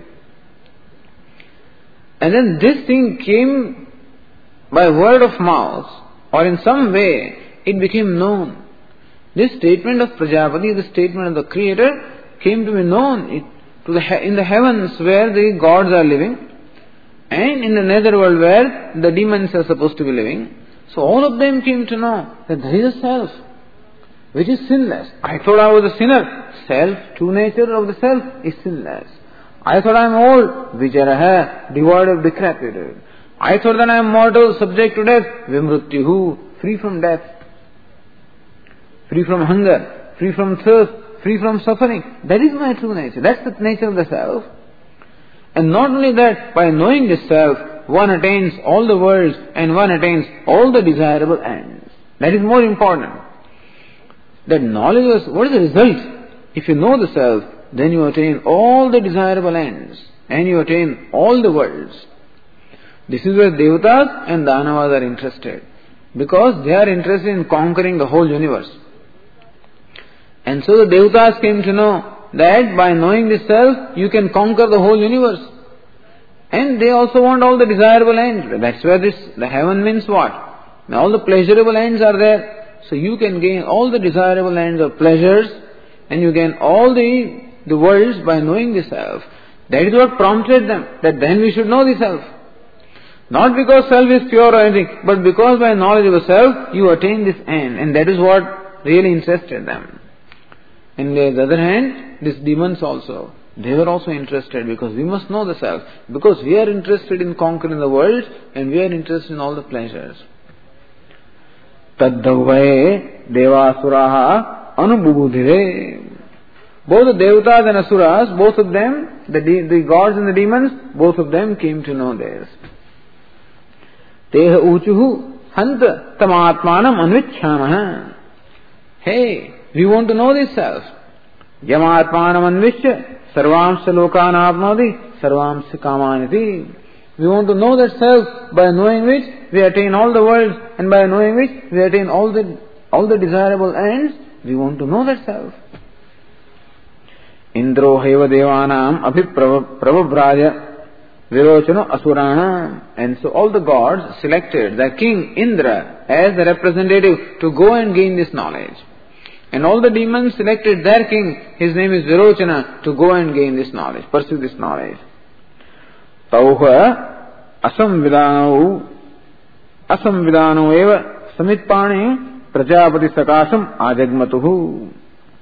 And then this thing came by word of mouth, or in some way it became known. This statement of Prajapati, the statement of the Creator, came to be known it, to the, in the heavens where the gods are living, and in the netherworld where the demons are supposed to be living. So all of them came to know that there is a self which is sinless. I thought I was a sinner. Self, true nature of the self is sinless. I thought I am old. Vijaraha, devoid of decrepitude. I thought that I am mortal, subject to death. Vimrityuhu, free from death. Free from hunger, free from thirst, free from suffering. That is my true nature. That's the nature of the self. And not only that, by knowing this self, one attains all the worlds and one attains all the desirable ends. That is more important. That knowledge is, what is the result? If you know the self, then you attain all the desirable ends and you attain all the worlds. This is where Devatas and Danavas are interested, because they are interested in conquering the whole universe. And so the Devatas came to know that by knowing this self, you can conquer the whole universe. And they also want all the desirable ends. That's where this, the heaven means what? All the pleasurable ends are there. So you can gain all the desirable ends of pleasures, and you gain all the, the worlds by knowing the self. That is what prompted them, that then we should know the self. Not because self is pure or anything, but because by knowledge of the self, you attain this end. And that is what really interested them. And on the other hand, these demons also, they were also interested, because we must know the self. Because we are interested in conquering the world, and we are interested in all the pleasures. Taddavvaye devasuraha anububudhire. Both the devatas and asuras, both of them, the, de- the gods and the demons, both of them came to know this. Teha uchuhu hanta tamatmanam anvichhamaha. Hey, we want to know this self. Yamatmanam anvichya sarvamsya lokanapnodi sarvamsya kamaniti. We want to know that self, by knowing which we attain all the worlds, and by knowing which we attain all the all the desirable ends. We want to know that self. Indro haiva devanam abhipravabraya virochano asurana. And so all the gods selected the king Indra as the representative to go and gain this knowledge. And all the demons selected their king, his name is Virochana, to go and gain this knowledge, pursue this knowledge. Tauha asamvidano asamvidano eva samitpani prajapati sakasam ajagmatuhu.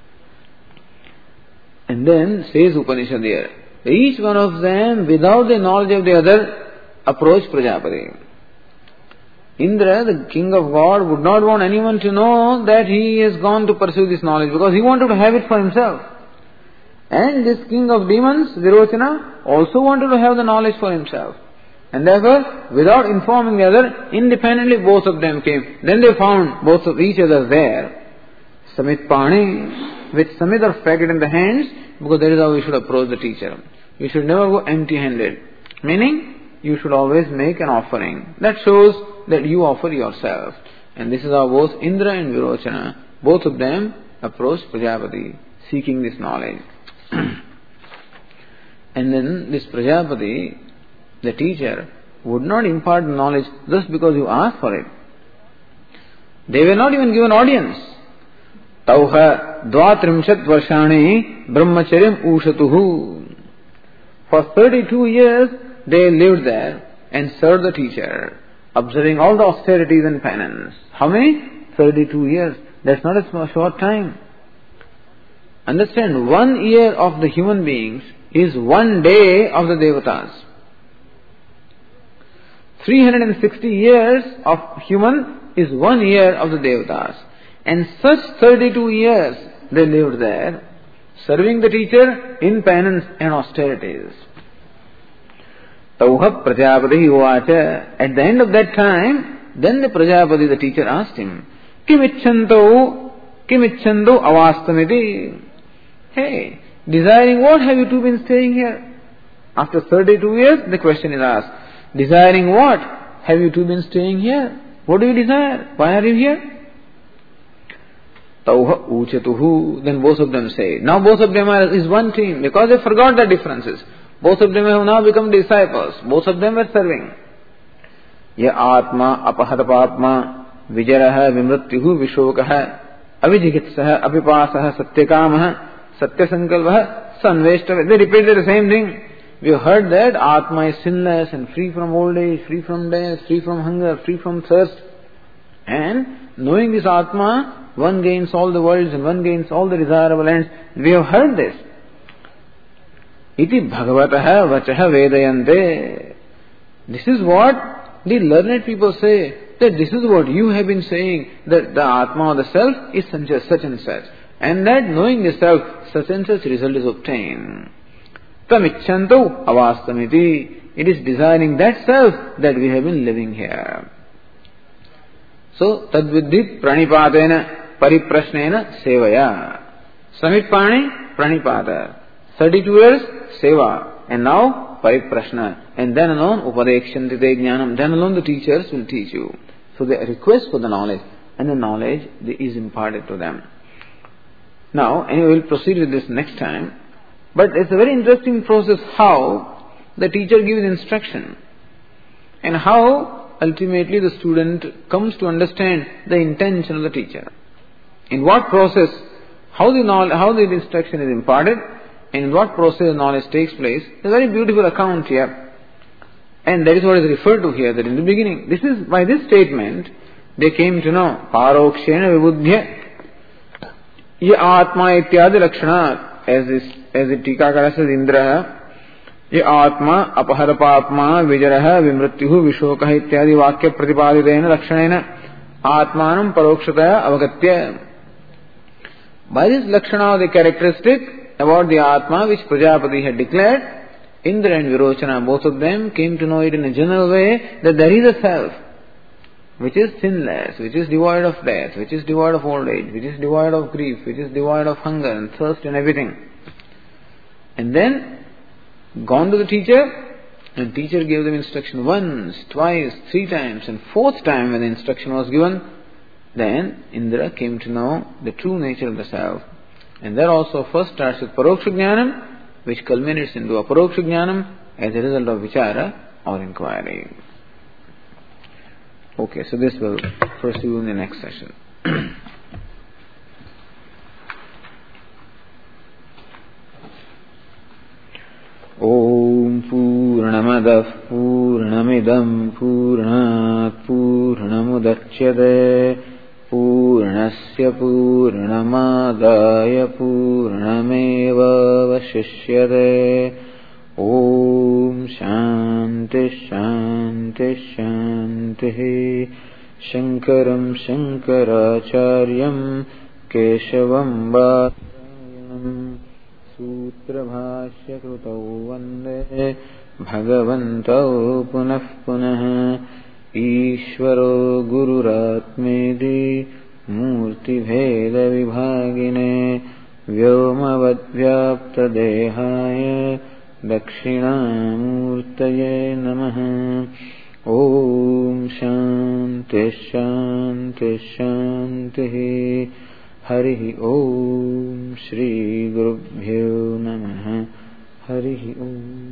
And then says Upanishad here, each one of them, without the knowledge of the other, approached Prajapati. Indra, the king of God, would not want anyone to know that he has gone to pursue this knowledge, because he wanted to have it for himself. And this king of demons, Virochana, also wanted to have the knowledge for himself. And therefore, without informing the other, independently both of them came. Then they found both of each other there. Samit Pani, with Samit or faggot in the hands, because that is how we should approach the teacher. You should never go empty-handed. Meaning, you should always make an offering. That shows that you offer yourself. And this is how both Indra and Virochana, both of them approached Prajapati, seeking this knowledge. And then this Prajapati, the teacher, would not impart the knowledge just because you asked for it. They were not even given audience. Tauha dvatrimshat varshani brahmacharyam ushatuhu. For thirty-two years they lived there and served the teacher, observing all the austerities and penance. How many? thirty-two years. That's not a short time. Understand, one year of the human beings is one day of the devatas. three hundred sixty years of human is one year of the devatas. And such thirty-two years they lived there, serving the teacher in penance and austerities. Tauha Prajapati uvacha. At the end of that time, then the Prajapati, the teacher, asked him, Kimicchanto, Kimicchanto avastamiti. Hey, desiring what have you two been staying here? After thirty-two years, the question is asked, desiring what have you two been staying here? What do you desire? Why are you here? Tauha uchatuhu. Then both of them say. Now both of them are is one team, because they forgot their differences. Both of them have now become disciples. Both of them were serving. Ya atma apahatapatma vijaraha vimrutyuhu vishokaha avijigitsaha apipasaha satyakamaha satyasankalvaha sanveshtava. They repeated the same thing. We have heard that Atma is sinless and free from old age, free from death, free from hunger, free from thirst. And knowing this Atma, one gains all the worlds and one gains all the desirable ends. We have heard this. Iti bhagavataha vachaha vedayante. This is what the learned people say, that this is what you have been saying, that the Atma or the Self is such and such. And that knowing the Self, such and such result is obtained. Tamichanto avastamiti. It is desiring that Self that we have been living here. So, tadviddhi pranipadena pariprasnena sevaya. Samitpani pranipada. thirty-two years, seva. And now, pariprashna. And then alone, upadekshanti te jnanam. Then alone the teachers will teach you. So they request for the knowledge. And the knowledge is imparted to them. Now, anyway, we'll proceed with this next time. But it's a very interesting process how the teacher gives instruction. And how ultimately the student comes to understand the intention of the teacher. In what process, how the knowledge, how the instruction is imparted, and in what process the knowledge takes place. It's a very beautiful account here. And that is what is referred to here, that in the beginning, this is, by this statement, they came to know, parokshena vibuddhya, ye atma ityadi lakshanat, as this, as the Tikakara says, Indra, ye atma apaharapapma vijaraha vimrutyuhu vishokaha ityadi vakya pratipaditena lakshanena atmanam parokshata avagatya. By this lakshana of the characteristic about the Atma which Prajapati had declared, Indra and Virochana, both of them came to know it in a general way, that there is a Self which is sinless, which is devoid of death, which is devoid of old age, which is devoid of grief, which is devoid of hunger and thirst and everything. And then, gone to the teacher, and teacher gave them instruction once, twice, three times, and fourth time when the instruction was given, then Indra came to know the true nature of the Self. And that also first starts with Paroksha Jnanam, which culminates into Aparoksha Jnanam as a result of Vichara or inquiry. Okay, so this will pursue in the next session. Om Purnamadah Purnamidam Purnat Purnamudachyate Purnasya Purnamadaya Purnameva Vashishyate. Om Shanti Shanti Shanti. Shankaram Shankaracharyam Keshavam Bhattacharya Sutra Bhashya Krutau Vande Bhagavantau Punah Punah. Ishvaro Gururatmedi Murti Bheda Vibhagine Vyomavadvyapta Dehaya Dakshinamurtaye Namaha. Om Shanti Shanti Shanti. Harihi Om Shri Gurubhyo Namaha. Harihi Om.